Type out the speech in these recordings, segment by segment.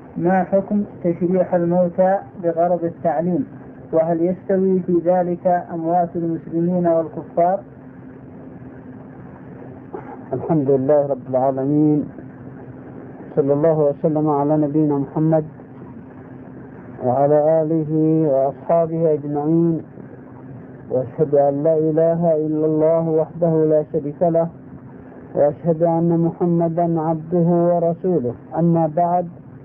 ما حكم تشريح الموتى بغرض التعليم؟ وهل يستوي في ذلك أموات المسلمين والكفار؟ الحمد لله رب العالمين، صلى الله وسلم على نبينا محمد وعلى آله وأصحابه أجمعين، وأشهد أن لا إله إلا الله وحده لا شريك له، وأشهد أن محمدا عبده ورسوله. أما بعد،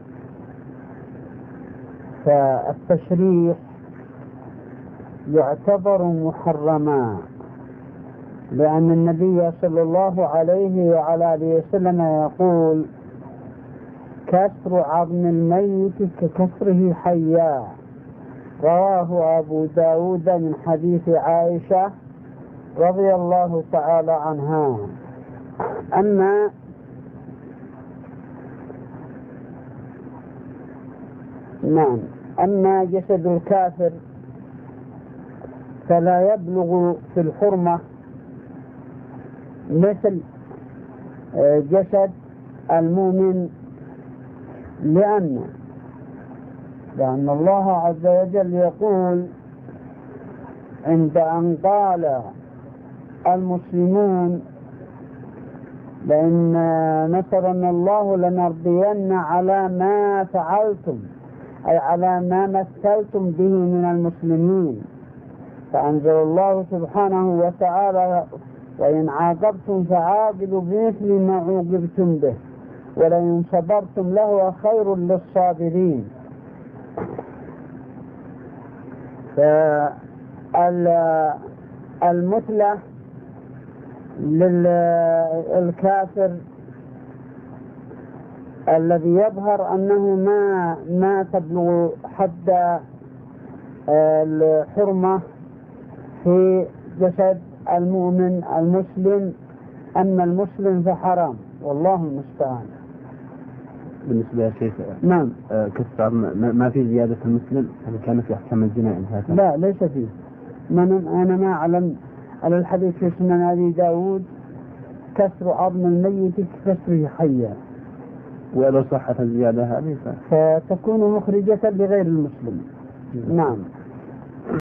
فالتشريح يعتبر محرما، لأن النبي صلى الله عليه وعلى آله وسلم يقول: كسر عظم الميت ككسره حيا. رواه أبو داود من حديث عائشة رضي الله تعالى عنها. أما جسد الكافر فلا يبلغ في الحرمة مثل جسد المؤمن، لأن الله عز وجل يقول عند أن قال المسلمون: لئن نصرنا الله لنرضين على ما فعلتم، أي على ما مثلتم به من المسلمين. فأنزل الله سبحانه وتعالى: وإن عاقبتم فعاقبوا بمثل ما عوقبتم به ولئن صبرتم لهو خير للصابرين. فالمثلة للكافر الذي يظهر أنه ما تبلغ حد الحرمة في جسد المؤمن المسلم، أما المسلم فحرام، والله المستعان. بالنسبة يا شيخ، نعم، كسر ما في زيادة المسلم هل كان في أحكام الجنائي؟ لا، ليس فيه. أنا ما أعلم على الحديث في سنن أبي داود: كسر عظم الميت ككسره حيا. ولو صحت الزيادة هذه فتكون مخرجة لغير المسلم. نعم.